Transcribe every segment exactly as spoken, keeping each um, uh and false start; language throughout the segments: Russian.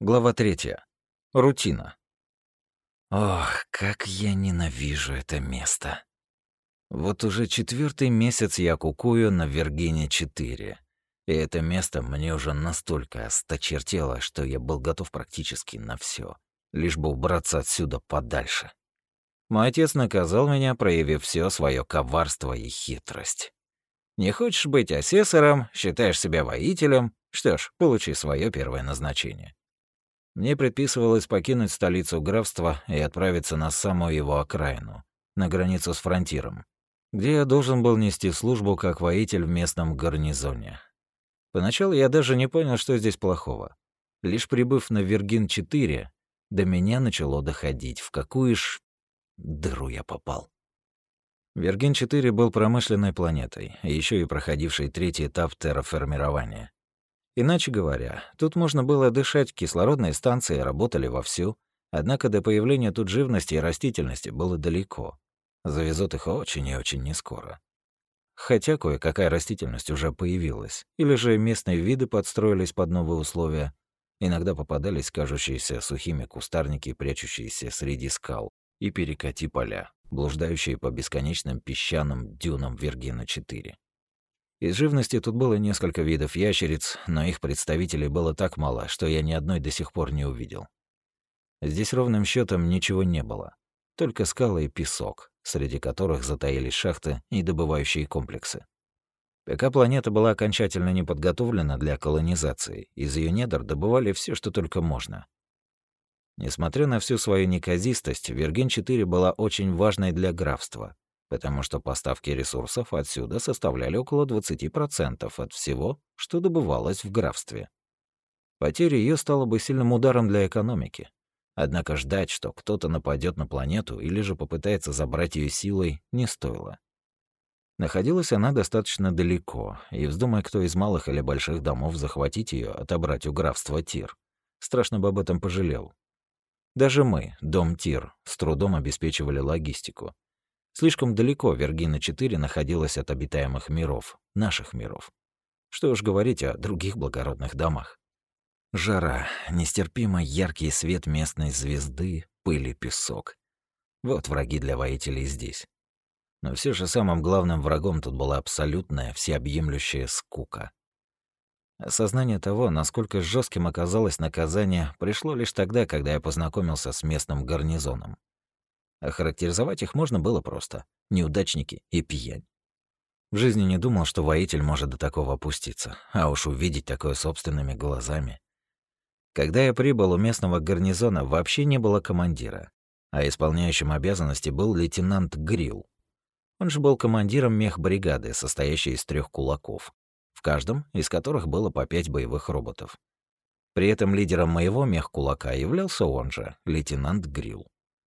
Глава третья. Рутина. Ох, как я ненавижу это место. Вот уже четвертый месяц я кукую на Виргине четыре. И это место мне уже настолько осточертело, что я был готов практически на все, лишь бы убраться отсюда подальше. Мой отец наказал меня, проявив все свое коварство и хитрость. Не хочешь быть асессором, считаешь себя воителем, что ж, получи свое первое назначение. Мне предписывалось покинуть столицу графства и отправиться на самую его окраину, на границу с фронтиром, где я должен был нести службу как воитель в местном гарнизоне. Поначалу я даже не понял, что здесь плохого. Лишь прибыв на Виргин четыре, до меня начало доходить, в какую ж дыру я попал. Виргин четыре был промышленной планетой, еще и проходившей третий этап терраформирования. Иначе говоря, тут можно было дышать, кислородные станции работали вовсю, однако до появления тут живности и растительности было далеко. Завезут их очень и очень нескоро. Хотя кое-какая растительность уже появилась, или же местные виды подстроились под новые условия. Иногда попадались кажущиеся сухими кустарники, прячущиеся среди скал, и перекати поля, блуждающие по бесконечным песчаным дюнам Виргина четыре. Из живности тут было несколько видов ящериц, но их представителей было так мало, что я ни одной до сих пор не увидел. Здесь ровным счетом ничего не было, только скалы и песок, среди которых затаились шахты и добывающие комплексы. Пока планета была окончательно не подготовлена для колонизации, из ее недр добывали все, что только можно. Несмотря на всю свою неказистость, Виргин четыре была очень важной для графства, потому что поставки ресурсов отсюда составляли около двадцати процентов от всего, что добывалось в графстве. Потеря ее стала бы сильным ударом для экономики. Однако ждать, что кто-то нападет на планету или же попытается забрать ее силой, не стоило. Находилась она достаточно далеко, и вздумай кто из малых или больших домов захватить ее, отобрать у графства Тир, страшно бы об этом пожалел. Даже мы, дом Тир, с трудом обеспечивали логистику. Слишком далеко Виргина четыре находилась от обитаемых миров, наших миров. Что уж говорить о других благородных домах. Жара, нестерпимо яркий свет местной звезды, пыль и песок. Вот враги для воителей здесь. Но все же самым главным врагом тут была абсолютная, всеобъемлющая скука. Осознание того, насколько жестким оказалось наказание, пришло лишь тогда, когда я познакомился с местным гарнизоном. Охарактеризовать их можно было просто: неудачники и пьянь. В жизни не думал, что воитель может до такого опуститься, а уж увидеть такое собственными глазами. Когда я прибыл, у местного гарнизона вообще не было командира, а исполняющим обязанности был лейтенант Грилл. Он же был командиром мехбригады, состоящей из трех кулаков, в каждом из которых было по пять боевых роботов. При этом лидером моего мехкулака являлся он же, лейтенант Грилл.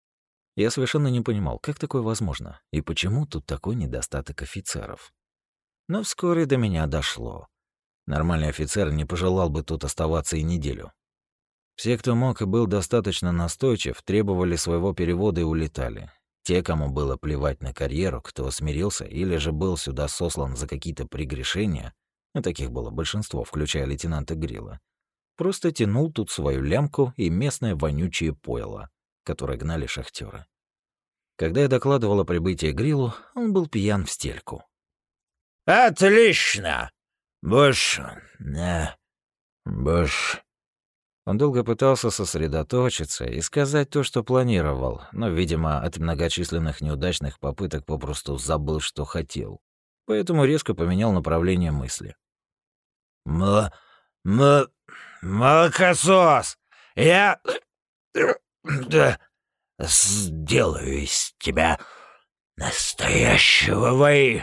Я совершенно не понимал, как такое возможно, и почему тут такой недостаток офицеров. Но вскоре до меня дошло. Нормальный офицер не пожелал бы тут оставаться и неделю. Все, кто мог и был достаточно настойчив, требовали своего перевода и улетали. Те, кому было плевать на карьеру, кто смирился или же был сюда сослан за какие-то прегрешения, а таких было большинство, включая лейтенанта Грилла, просто тянул тут свою лямку и местное вонючее пойло, которые гнали шахтёры. Когда я докладывал о прибытии Гриллу, он был пьян в стельку. «Отлично! Буш... Э, Буш...» Он долго пытался сосредоточиться и сказать то, что планировал, но, видимо, от многочисленных неудачных попыток попросту забыл, что хотел. Поэтому резко поменял направление мысли. «М... м... молокосос! Я... да... сделаю из тебя настоящего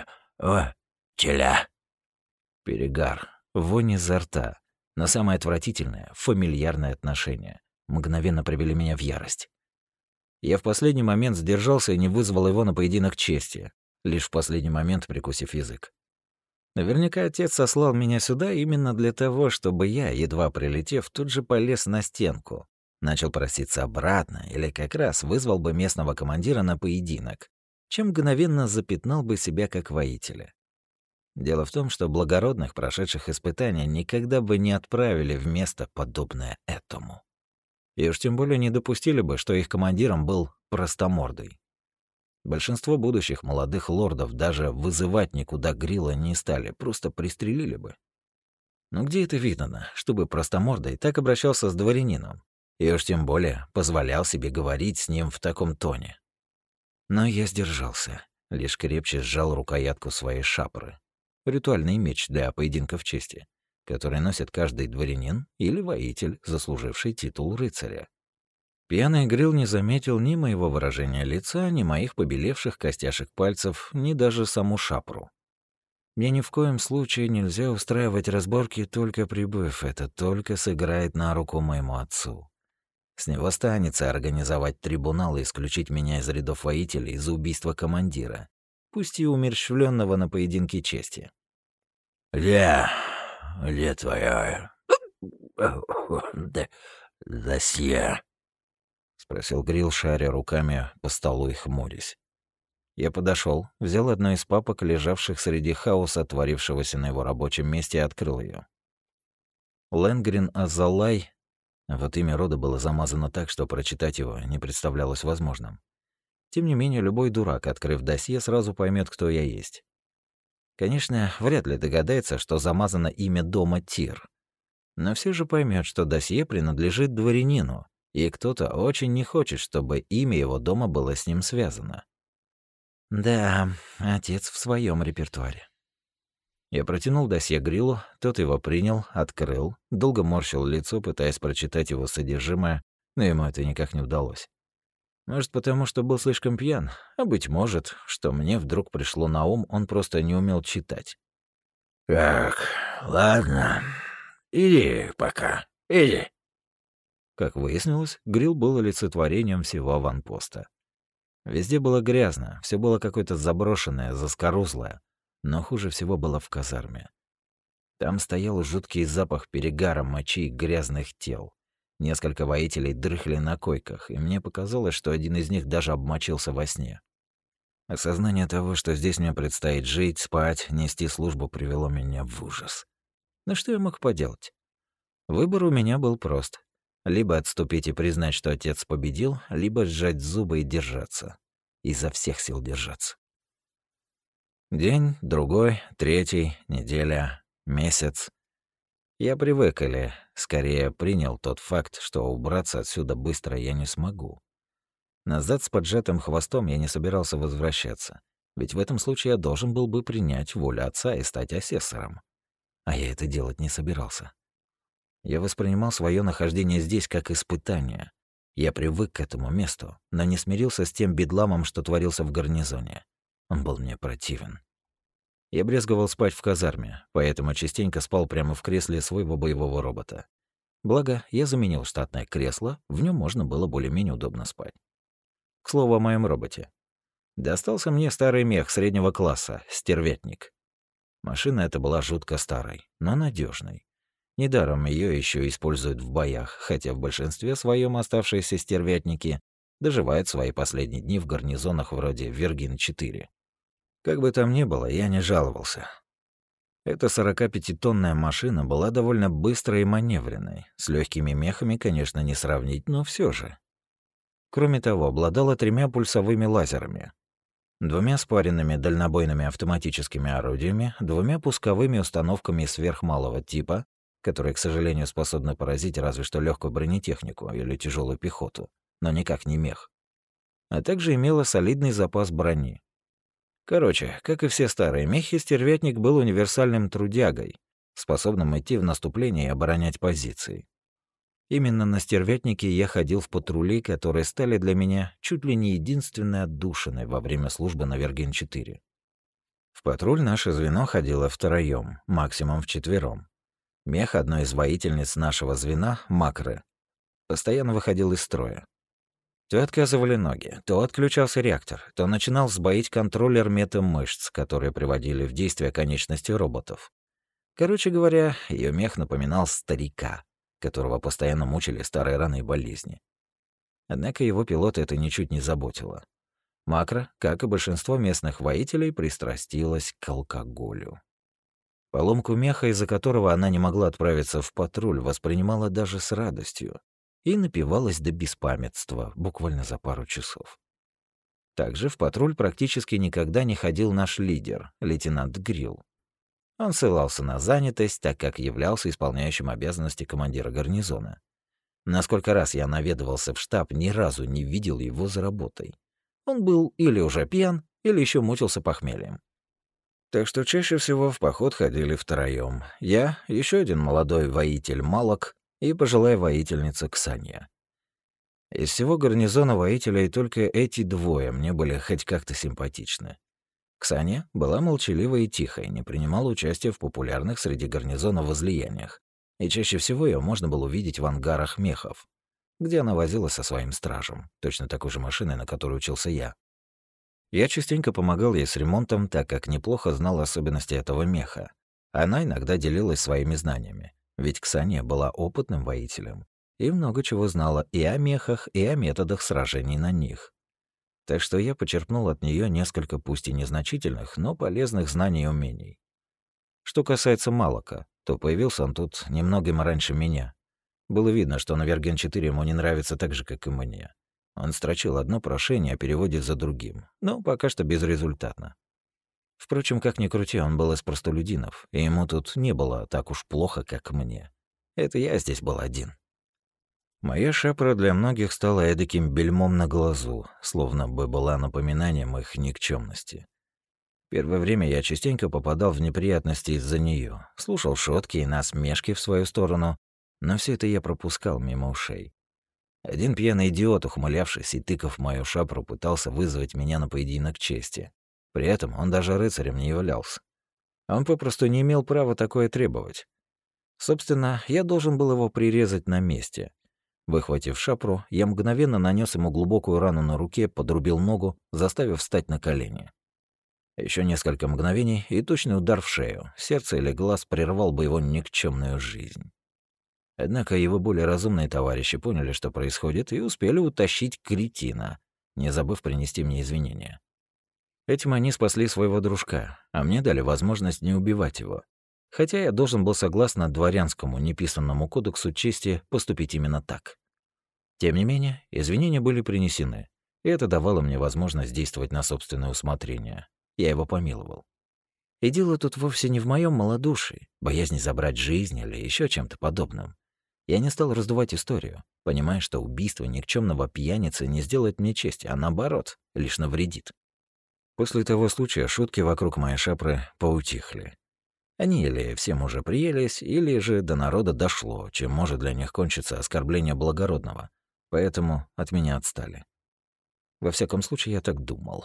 воителя». Перегар, вонь изо рта, но самое отвратительное — фамильярное отношение мгновенно привели меня в ярость. Я в последний момент сдержался и не вызвал его на поединок чести, лишь в последний момент прикусив язык. Наверняка отец сослал меня сюда именно для того, чтобы я, едва прилетев, тут же полез на стенку, начал проситься обратно или как раз вызвал бы местного командира на поединок, чем мгновенно запятнал бы себя как воителя. Дело в том, что благородных, прошедших испытания, никогда бы не отправили в место, подобное этому. И уж тем более не допустили бы, что их командиром был простомордый. Большинство будущих молодых лордов даже вызывать никуда Грилла не стали, просто пристрелили бы. Но где это видно, чтобы простомордый так обращался с дворянином? И уж тем более позволял себе говорить с ним в таком тоне. Но я сдержался, лишь крепче сжал рукоятку своей шапры. Ритуальный меч для поединков чести, который носит каждый дворянин или воитель, заслуживший титул рыцаря. Пьяный Грилл не заметил ни моего выражения лица, ни моих побелевших костяшек пальцев, ни даже саму шапру. Мне ни в коем случае нельзя устраивать разборки, только прибыв. Это только сыграет на руку моему отцу. С него станется организовать трибунал и исключить меня из рядов воителей за убийство командира, пусть и умерщвленного на поединке чести. «Где... где твоя... досье?» — спросил Грилл, шаря руками по столу и хмурясь. Я подошел, взял одну из папок, лежавших среди хаоса, творившегося на его рабочем месте, и открыл ее. Ленгрин Азалай, вот имя рода было замазано так, что прочитать его не представлялось возможным. Тем не менее, любой дурак, открыв досье, сразу поймет, кто я есть. Конечно, вряд ли догадается, что замазано имя дома Тир. Но все же поймет, что досье принадлежит дворянину, и кто-то очень не хочет, чтобы имя его дома было с ним связано. Да, отец в своем репертуаре. Я протянул досье Гриллу, тот его принял, открыл, долго морщил лицо, пытаясь прочитать его содержимое, но ему это никак не удалось. Может, потому что был слишком пьян, а быть может, что мне вдруг пришло на ум, он просто не умел читать. «Так, ладно, иди пока, иди». Как выяснилось, Грилл был олицетворением всего аванпоста. Везде было грязно, все было какое-то заброшенное, заскорузлое, но хуже всего было в казарме. Там стоял жуткий запах перегара, мочи и грязных тел. Несколько воителей дрыхли на койках, и мне показалось, что один из них даже обмочился во сне. Осознание того, что здесь мне предстоит жить, спать, нести службу, привело меня в ужас. Но что я мог поделать? Выбор у меня был прост. Либо отступить и признать, что отец победил, либо сжать зубы и держаться. Изо всех сил держаться. День, другой, третий, неделя, месяц. Я привык или, скорее, принял тот факт, что убраться отсюда быстро я не смогу. Назад с поджатым хвостом я не собирался возвращаться, ведь в этом случае я должен был бы принять волю отца и стать асессором. А я это делать не собирался. Я воспринимал свое нахождение здесь как испытание. Я привык к этому месту, но не смирился с тем бедламом, что творился в гарнизоне. Он был мне противен. Я брезговал спать в казарме, поэтому частенько спал прямо в кресле своего боевого робота. Благо, я заменил штатное кресло, в нем можно было более-менее удобно спать. К слову о моем роботе. Достался мне старый мех среднего класса, стервятник. Машина эта была жутко старой, но надежной. Недаром ее еще используют в боях, хотя в большинстве своем оставшиеся стервятники доживают свои последние дни в гарнизонах вроде Вергин четыре. Как бы там ни было, я не жаловался. Эта сорокапятитонная машина была довольно быстрой и маневренной. С легкими мехами, конечно, не сравнить, но все же. Кроме того, обладала тремя пульсовыми лазерами, двумя спаренными дальнобойными автоматическими орудиями, двумя пусковыми установками сверхмалого типа, которые, к сожалению, способны поразить разве что легкую бронетехнику или тяжелую пехоту, но никак не мех. А также имела солидный запас брони. Короче, как и все старые мехи, стервятник был универсальным трудягой, способным идти в наступление и оборонять позиции. Именно на стервятнике я ходил в патрули, которые стали для меня чуть ли не единственной отдушиной во время службы на Верген четыре. В патруль наше звено ходило втроём, максимум вчетвером. Мех одной из воительниц нашего звена, Макры, постоянно выходил из строя. То отказывали ноги, то отключался реактор, то начинал сбоить контроллер метамышц, которые приводили в действие конечности роботов. Короче говоря, ее мех напоминал старика, которого постоянно мучили старые раны и болезни. Однако его пилота это ничуть не заботило. Макро, как и большинство местных воителей, пристрастилась к алкоголю. Поломку меха, из-за которого она не могла отправиться в патруль, воспринимала даже с радостью. и напивалась до беспамятства буквально за пару часов. Также в патруль практически никогда не ходил наш лидер, лейтенант Грилл. Он ссылался на занятость, так как являлся исполняющим обязанности командира гарнизона. Насколько раз я наведывался в штаб, ни разу не видел его за работой. Он был или уже пьян, или еще мучился похмельем. Так что чаще всего в поход ходили втроем. Я, еще один молодой воитель Малок и пожилая воительница Ксания. Из всего гарнизона воителей только эти двое мне были хоть как-то симпатичны. Ксания была молчаливой и тихой, не принимала участия в популярных среди гарнизона возлияниях, и чаще всего ее можно было увидеть в ангарах мехов, где она возилась со своим стражем, точно такой же машиной, на которой учился я. Я частенько помогал ей с ремонтом, так как неплохо знал особенности этого меха. Она иногда делилась своими знаниями, ведь Ксания была опытным воителем и много чего знала и о мехах, и о методах сражений на них. Так что я почерпнул от нее несколько, пусть и незначительных, но полезных знаний и умений. Что касается Малака, то появился он тут немногим раньше меня. Было видно, что на Верген четыре ему не нравится так же, как и мне. Он строчил одно прошение о переводе за другим, но пока что безрезультатно. Впрочем, как ни крути, он был из простолюдинов, и ему тут не было так уж плохо, как мне. Это я здесь был один. Моя шапра для многих стала эдаким бельмом на глазу, словно бы была напоминанием их никчемности. Первое время я частенько попадал в неприятности из-за нее, слушал шутки и насмешки в свою сторону, но все это я пропускал мимо ушей. Один пьяный идиот, ухмылявшись и тыкав мою шапру, пытался вызвать меня на поединок чести. При этом он даже рыцарем не являлся. Он попросту не имел права такое требовать. Собственно, я должен был его прирезать на месте. Выхватив шапру, я мгновенно нанес ему глубокую рану на руке, подрубил ногу, заставив встать на колени. Еще несколько мгновений, и точный удар в шею, сердце или глаз прервал бы его никчемную жизнь. Однако его более разумные товарищи поняли, что происходит, и успели утащить кретина, не забыв принести мне извинения. Этим они спасли своего дружка, а мне дали возможность не убивать его. Хотя я должен был, согласно дворянскому неписанному кодексу чести, поступить именно так. Тем не менее, извинения были принесены, и это давало мне возможность действовать на собственное усмотрение. Я его помиловал. И дело тут вовсе не в моем малодушии, боязни забрать жизнь или еще чем-то подобным. Я не стал раздувать историю, понимая, что убийство никчемного пьяницы не сделает мне чести, а наоборот, лишь навредит. После того случая шутки вокруг моей шапры поутихли. Они или всем уже приелись, или же до народа дошло, чем может для них кончиться оскорбление благородного, поэтому от меня отстали. Во всяком случае, я так думал.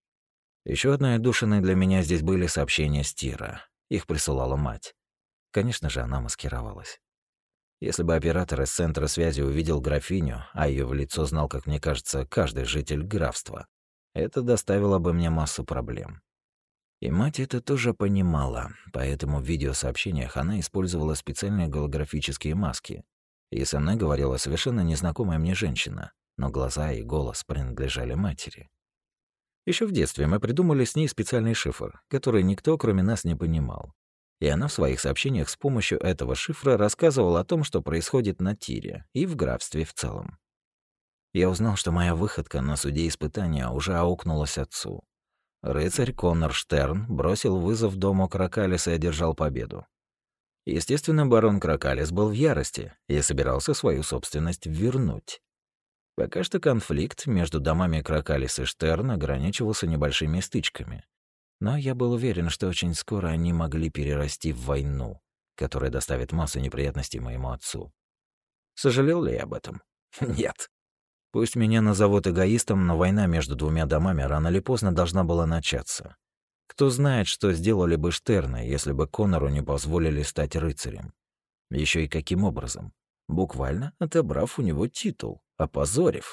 Еще одной отдушиной для меня здесь были сообщения с Тира. Их присылала мать. Конечно же, она маскировалась. Если бы оператор из центра связи увидел графиню, а ее в лицо знал, как мне кажется, каждый житель графства, это доставило бы мне массу проблем. И мать это тоже понимала, поэтому в видеосообщениях она использовала специальные голографические маски. И со мной говорила совершенно незнакомая мне женщина, но глаза и голос принадлежали матери. Еще в детстве мы придумали с ней специальный шифр, который никто, кроме нас, не понимал. И она в своих сообщениях с помощью этого шифра рассказывала о том, что происходит на Тире и в графстве в целом. Я узнал, что моя выходка на суде испытания уже аукнулась отцу. Рыцарь Коннор Штерн бросил вызов дому Кракалис и одержал победу. Естественно, барон Кракалис был в ярости и собирался свою собственность вернуть. Пока что конфликт между домами Кракалис и Штерн ограничивался небольшими стычками. Но я был уверен, что очень скоро они могли перерасти в войну, которая доставит массу неприятностей моему отцу. Сожалел ли я об этом? Нет. Пусть меня назовут эгоистом, но война между двумя домами рано или поздно должна была начаться. Кто знает, что сделали бы Штерны, если бы Коннору не позволили стать рыцарем. Еще и каким образом? Буквально отобрав у него титул, опозорив.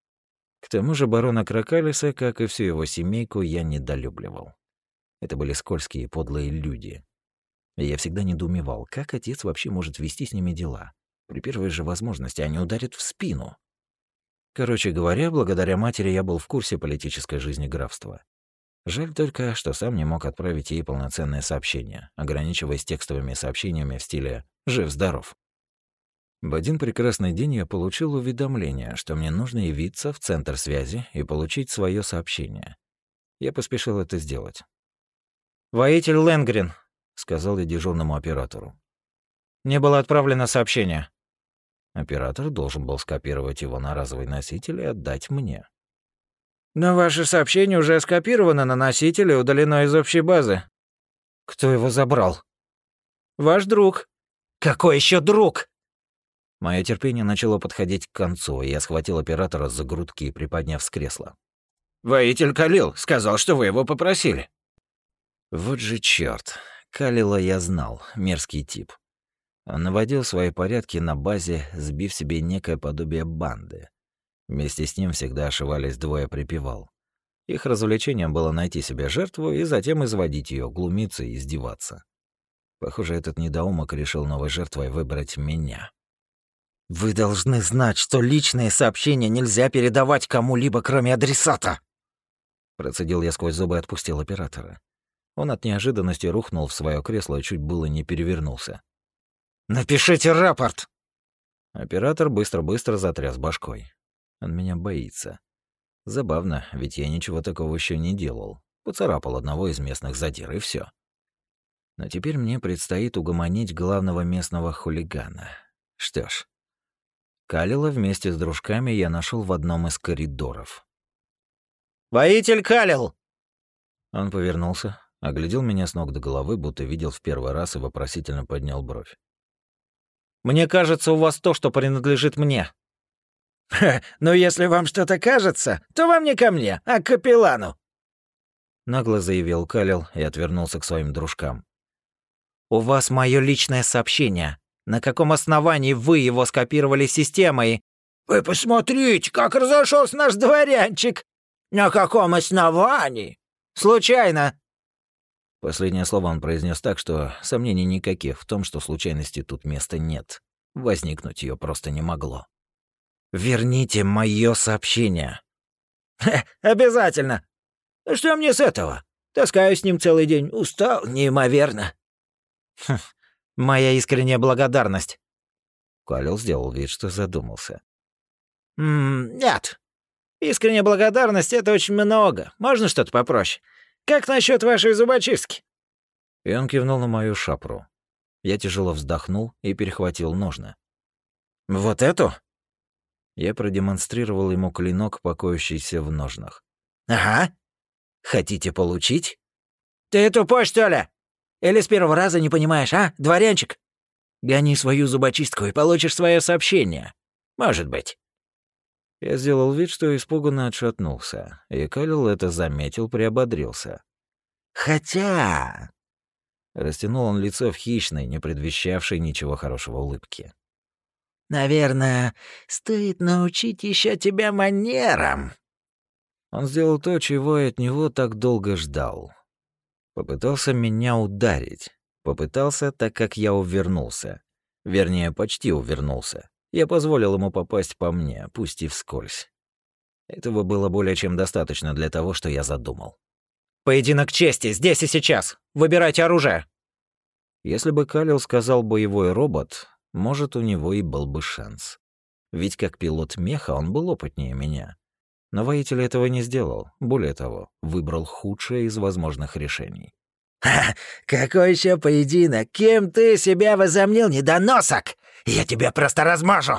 К тому же барона Кракалиса, как и всю его семейку, я недолюбливал. Это были скользкие и подлые люди. И я всегда недоумевал, как отец вообще может вести с ними дела. При первой же возможности они ударят в спину. Короче говоря, благодаря матери я был в курсе политической жизни графства. Жаль только, что сам не мог отправить ей полноценное сообщение, ограничиваясь текстовыми сообщениями в стиле «Жив-здоров». В один прекрасный день я получил уведомление, что мне нужно явиться в центр связи и получить свое сообщение. Я поспешил это сделать. «Воитель Ленгрен», — сказал я дежурному оператору. «Не было отправлено сообщение». Оператор должен был скопировать его на разовый носитель и отдать мне. «Но ваше сообщение уже скопировано на носитель и удалено из общей базы». «Кто его забрал?» «Ваш друг». «Какой еще друг?» Мое терпение начало подходить к концу, и я схватил оператора за грудки, приподняв с кресла. «Воитель Калил сказал, что вы его попросили». Вот же чёрт. Калила я знал, мерзкий тип. Он наводил свои порядки на базе, сбив себе некое подобие банды. Вместе с ним всегда ошивались двое припевал. Их развлечением было найти себе жертву и затем изводить ее, глумиться и издеваться. Похоже, этот недоумок решил новой жертвой выбрать меня. «Вы должны знать, что личные сообщения нельзя передавать кому-либо, кроме адресата!» Процедил я сквозь зубы и отпустил оператора. Он от неожиданности рухнул в свое кресло и чуть было не перевернулся. «Напишите рапорт!» Оператор быстро-быстро затряс башкой. Он меня боится. Забавно, ведь я ничего такого еще не делал. Поцарапал одного из местных задир, и все. Но теперь мне предстоит угомонить главного местного хулигана. Что ж, Калила вместе с дружками я нашел в одном из коридоров. «Воитель Калил!» Он повернулся, оглядел меня с ног до головы, будто видел в первый раз и вопросительно поднял бровь. «Мне кажется, у вас то, что принадлежит мне». «Ха, ну если вам что-то кажется, то вам не ко мне, а к капеллану», — нагло заявил Калил и отвернулся к своим дружкам. «У вас мое личное сообщение. На каком основании вы его скопировали системой?» «Вы посмотрите, как разошелся наш дворянчик! На каком основании?» «Случайно!» Последнее слово он произнес так, что сомнений никаких в том, что случайности тут места нет. Возникнуть ее просто не могло. «Верните мое сообщение!» Ха, «Обязательно! Что мне с этого? Таскаю с ним целый день, устал неимоверно». Хм, «Моя искренняя благодарность». Калил сделал вид, что задумался. «М-м, нет. Искренняя благодарность — это очень много. Можно что-то попроще? Как насчет вашей зубочистки?» И он кивнул на мою шапру. Я тяжело вздохнул и перехватил ножны. «Вот эту?» Я продемонстрировал ему клинок, покоящийся в ножнах. «Ага. Хотите получить?» «Ты тупой, что ли? Или с первого раза не понимаешь, а, дворянчик? Гони свою зубочистку и получишь свое сообщение. Может быть». Я сделал вид, что испуганно отшатнулся, и Калил это заметил, приободрился. «Хотя...» Растянул он лицо в хищной, не предвещавшей ничего хорошего улыбке. «Наверное, стоит научить еще тебя манерам». Он сделал то, чего я от него так долго ждал. Попытался меня ударить. Попытался, так как я увернулся. Вернее, почти увернулся. Я позволил ему попасть по мне, пусть и вскользь. Этого было более чем достаточно для того, что я задумал. «Поединок чести, здесь и сейчас! Выбирайте оружие!» Если бы Калил сказал «боевой робот», может, у него и был бы шанс. Ведь как пилот меха он был опытнее меня. Но воитель этого не сделал. Более того, выбрал худшее из возможных решений. «Ха! Какой еще поединок? Кем ты себя возомнил, недоносок? Я тебя просто размажу!»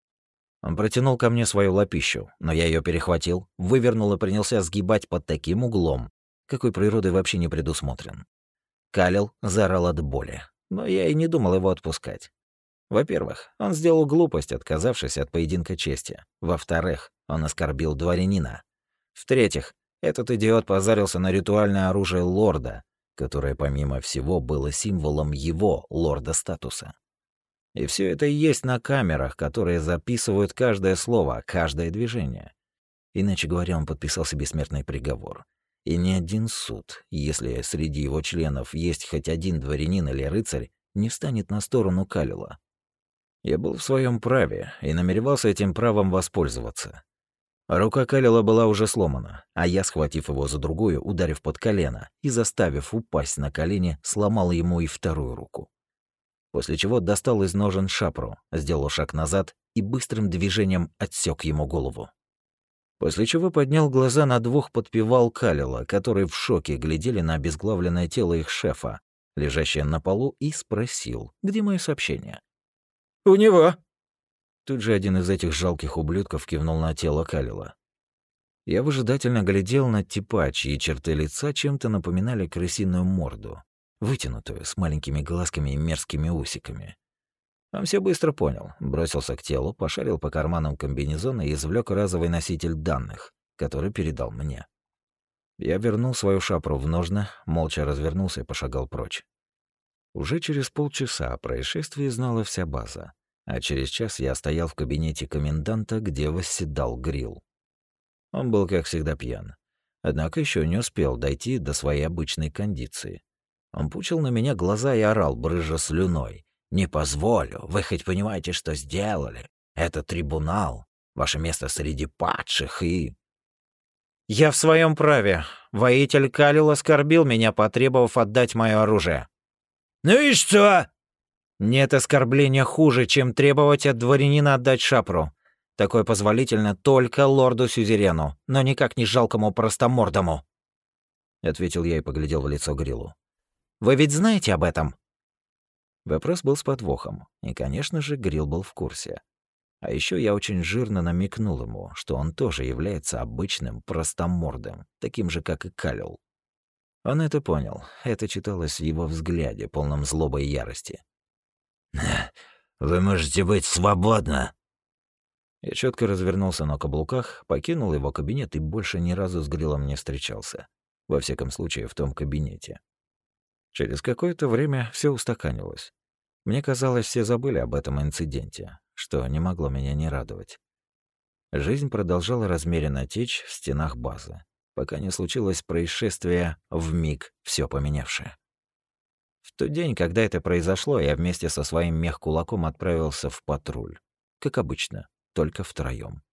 Он протянул ко мне свою лапищу, но я ее перехватил, вывернул и принялся сгибать под таким углом, какой природой вообще не предусмотрен. Калил заорал от боли, но я и не думал его отпускать. Во-первых, он сделал глупость, отказавшись от поединка чести. Во-вторых, он оскорбил дворянина. В-третьих, этот идиот позарился на ритуальное оружие лорда, которое, помимо всего, было символом его, лорда, статуса. И все это и есть на камерах, которые записывают каждое слово, каждое движение. Иначе говоря, он подписал себе смертный приговор. И ни один суд, если среди его членов есть хоть один дворянин или рыцарь, не встанет на сторону Калила. Я был в своем праве и намеревался этим правом воспользоваться. Рука Калила была уже сломана, а я, схватив его за другую, ударив под колено и заставив упасть на колени, сломал ему и вторую руку. после чего достал из ножен шапру, сделал шаг назад и быстрым движением отсек ему голову. После чего поднял глаза на двух подпевал Калила, которые в шоке глядели на обезглавленное тело их шефа, лежащее на полу, и спросил, где мои сообщения. «У него». Тут же один из этих жалких ублюдков кивнул на тело Калила. Я выжидательно глядел на типа, чьи черты лица чем-то напоминали крысиную морду, вытянутую, с маленькими глазками и мерзкими усиками. Он все быстро понял, бросился к телу, пошарил по карманам комбинезона и извлек разовый носитель данных, который передал мне. Я вернул свою шапру в ножны, молча развернулся и пошагал прочь. Уже через полчаса о происшествии знала вся база, а через час я стоял в кабинете коменданта, где восседал Грилл. Он был, как всегда, пьян, однако еще не успел дойти до своей обычной кондиции. Он пучил на меня глаза и орал, брызжа слюной. «Не позволю, вы хоть понимаете, что сделали? Это трибунал, ваше место среди падших и...» «Я в своем праве. Воитель Калил оскорбил меня, потребовав отдать мое оружие». «Ну и что?» «Нет оскорбления хуже, чем требовать от дворянина отдать шапру. Такое позволительно только лорду-сюзерену, но никак не жалкому простомордому», — ответил я и поглядел в лицо Гриллу. «Вы ведь знаете об этом?» Вопрос был с подвохом, и, конечно же, Грилл был в курсе. А еще я очень жирно намекнул ему, что он тоже является обычным простомордом, таким же, как и Калил. Он это понял, это читалось в его взгляде, полном злобы и ярости. «Вы можете быть свободны». Я четко развернулся на каблуках, покинул его кабинет и больше ни разу с Гриллом не встречался. Во всяком случае, в том кабинете. Через какое-то время все устаканилось. Мне казалось, все забыли об этом инциденте, что не могло меня не радовать. Жизнь продолжала размеренно течь в стенах базы, пока не случилось происшествие, вмиг все поменявшее. В тот день, когда это произошло, я вместе со своим мех-кулаком отправился в патруль. Как обычно, только втроем.